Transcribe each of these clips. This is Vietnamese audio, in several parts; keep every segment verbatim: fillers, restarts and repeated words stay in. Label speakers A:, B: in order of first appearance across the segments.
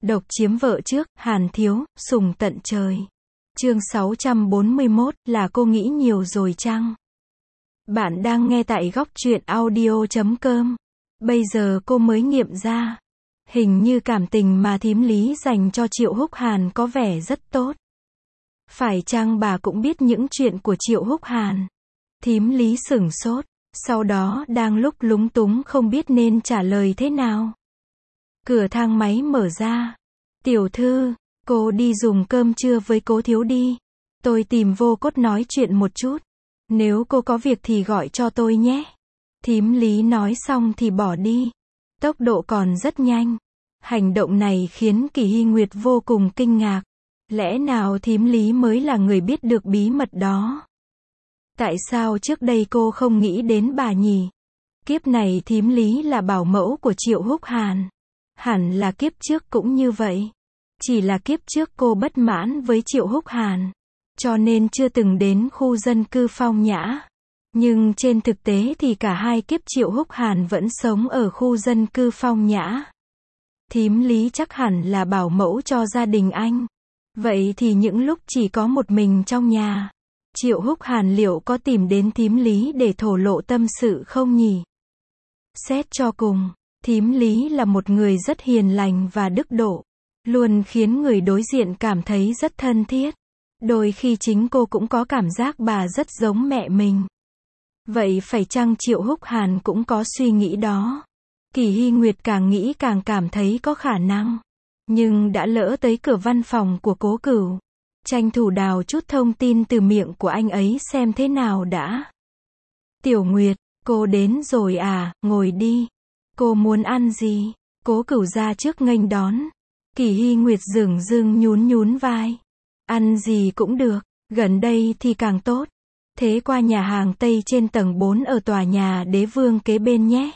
A: Độc chiếm vợ trước, Hàn Thiếu, sùng tận trời. Chương sáu trăm bốn mươi mốt, là cô nghĩ nhiều rồi chăng? Bạn đang nghe tại góc truyện audio chấm com. Bây giờ cô mới nghiệm ra. Hình như cảm tình mà thím Lý dành cho Triệu Húc Hàn có vẻ rất tốt. Phải chăng bà cũng biết những chuyện của Triệu Húc Hàn? Thím Lý sửng sốt. Sau đó đang lúc lúng túng không biết nên trả lời thế nào. Cửa thang máy mở ra. Tiểu thư, cô đi dùng cơm trưa với Cố Thiếu đi. Tôi tìm Vô Cốt nói chuyện một chút. Nếu cô có việc thì gọi cho tôi nhé. Thím Lý nói xong thì bỏ đi. Tốc độ còn rất nhanh. Hành động này khiến Kỳ Hy Nguyệt vô cùng kinh ngạc. Lẽ nào thím Lý mới là người biết được bí mật đó? Tại sao trước đây cô không nghĩ đến bà nhỉ? Kiếp này thím Lý là bảo mẫu của Triệu Húc Hàn. Hẳn là kiếp trước cũng như vậy. Chỉ là kiếp trước cô bất mãn với Triệu Húc Hàn, cho nên chưa từng đến khu dân cư Phong Nhã. Nhưng trên thực tế thì cả hai kiếp Triệu Húc Hàn vẫn sống ở khu dân cư Phong Nhã. Thím Lý chắc hẳn là bảo mẫu cho gia đình anh. Vậy thì những lúc chỉ có một mình trong nhà, Triệu Húc Hàn liệu có tìm đến thím Lý để thổ lộ tâm sự không nhỉ? Xét cho cùng, thím Lý là một người rất hiền lành và đức độ, luôn khiến người đối diện cảm thấy rất thân thiết. Đôi khi chính cô cũng có cảm giác bà rất giống mẹ mình. Vậy phải chăng Triệu Húc Hàn cũng có suy nghĩ đó? Kỳ Hy Nguyệt càng nghĩ càng cảm thấy có khả năng. Nhưng đã lỡ tới cửa văn phòng của Cố Cửu. Tranh thủ đào chút thông tin từ miệng của anh ấy xem thế nào đã. Tiểu Nguyệt, cô đến rồi à, ngồi đi. Cô muốn ăn gì? Cố Cửu ra trước nghênh đón. Kỳ Hy Nguyệt dửng dưng nhún nhún vai. Ăn gì cũng được, gần đây thì càng tốt. Thế qua nhà hàng Tây trên tầng bốn ở tòa nhà Đế Vương kế bên nhé.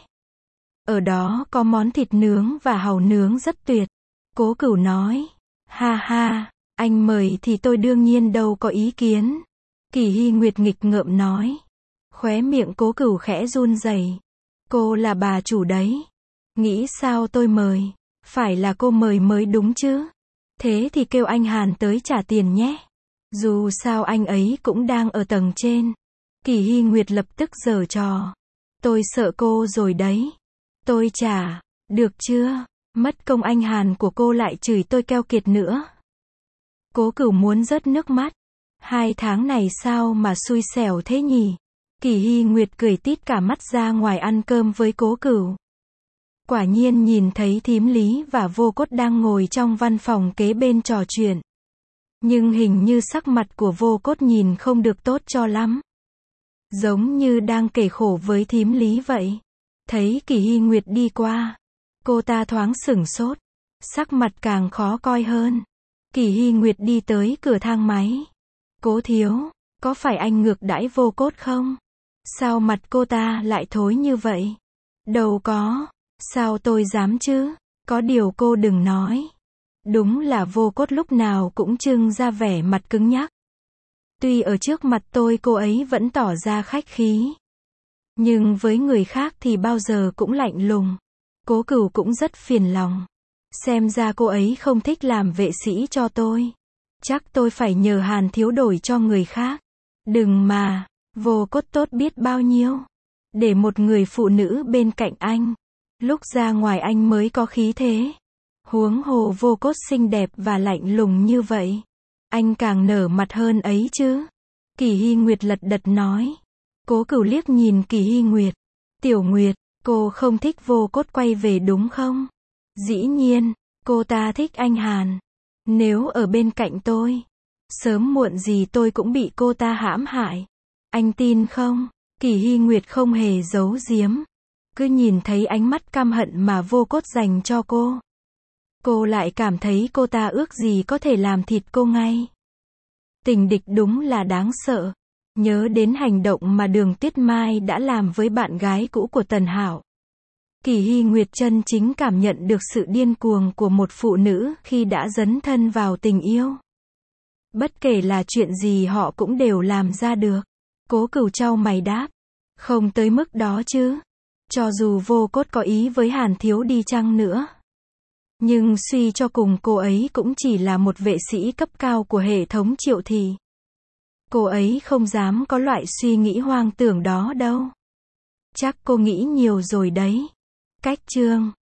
A: Ở đó có món thịt nướng và hàu nướng rất tuyệt. Cố Cửu nói. Ha ha, anh mời thì tôi đương nhiên đâu có ý kiến. Kỳ Hy Nguyệt nghịch ngợm nói. Khóe miệng Cố Cửu khẽ run rẩy. Cô là bà chủ đấy. Nghĩ sao tôi mời? Phải là cô mời mới đúng chứ. Thế thì kêu anh Hàn tới trả tiền nhé. Dù sao anh ấy cũng đang ở tầng trên. Kỳ Hy Nguyệt lập tức giở trò. Tôi sợ cô rồi đấy. Tôi trả, được chưa? Mất công anh Hàn của cô lại chửi tôi keo kiệt nữa. Cố Cửu muốn rớt nước mắt. Hai tháng này sao mà xui xẻo thế nhỉ? Kỳ Hy Nguyệt cười tít cả mắt ra ngoài ăn cơm với Cố Cửu. Quả nhiên nhìn thấy thím Lý và Vô Cốt đang ngồi trong văn phòng kế bên trò chuyện. Nhưng hình như sắc mặt của Vô Cốt nhìn không được tốt cho lắm. Giống như đang kể khổ với thím Lý vậy. Thấy Kỳ Hy Nguyệt đi qua, cô ta thoáng sửng sốt. Sắc mặt càng khó coi hơn. Kỳ Hy Nguyệt đi tới cửa thang máy. Cố Thiếu, có phải anh ngược đãi Vô Cốt không? Sao mặt cô ta lại thối như vậy? Đâu có. Sao tôi dám chứ? Có điều cô đừng nói. Đúng là Vô Cốt lúc nào cũng trưng ra vẻ mặt cứng nhắc. Tuy ở trước mặt tôi cô ấy vẫn tỏ ra khách khí. Nhưng với người khác thì bao giờ cũng lạnh lùng. Cố Cửu cũng rất phiền lòng. Xem ra cô ấy không thích làm vệ sĩ cho tôi. Chắc tôi phải nhờ Hàn Thiếu đổi cho người khác. Đừng mà, Vô Cốt tốt biết bao nhiêu. Để một người phụ nữ bên cạnh anh. Lúc ra ngoài anh mới có khí thế. Huống hồ Vô Cốt xinh đẹp và lạnh lùng như vậy. Anh càng nở mặt hơn ấy chứ. Kỳ Hy Nguyệt lật đật nói. Cố Cửu liếc nhìn Kỳ Hy Nguyệt. Tiểu Nguyệt, cô không thích Vô Cốt quay về đúng không? Dĩ nhiên, cô ta thích anh Hàn. Nếu ở bên cạnh tôi, sớm muộn gì tôi cũng bị cô ta hãm hại. Anh tin không? Kỳ Hy Nguyệt không hề giấu giếm. Cứ nhìn thấy ánh mắt căm hận mà Vô Cốt dành cho cô. Cô lại cảm thấy cô ta ước gì có thể làm thịt cô ngay. Tình địch đúng là đáng sợ. Nhớ đến hành động mà Đường Tuyết Mai đã làm với bạn gái cũ của Tần Hạo. Kỳ Hy Nguyệt chân chính cảm nhận được sự điên cuồng của một phụ nữ khi đã dấn thân vào tình yêu. Bất kể là chuyện gì họ cũng đều làm ra được. Cố Cửu chau mày đáp. Không tới mức đó chứ. Cho dù Vô Cốt có ý với Hàn Thiếu đi chăng nữa. Nhưng suy cho cùng cô ấy cũng chỉ là một vệ sĩ cấp cao của hệ thống Triệu Thị. Cô ấy không dám có loại suy nghĩ hoang tưởng đó đâu. Chắc cô nghĩ nhiều rồi đấy. Cách chương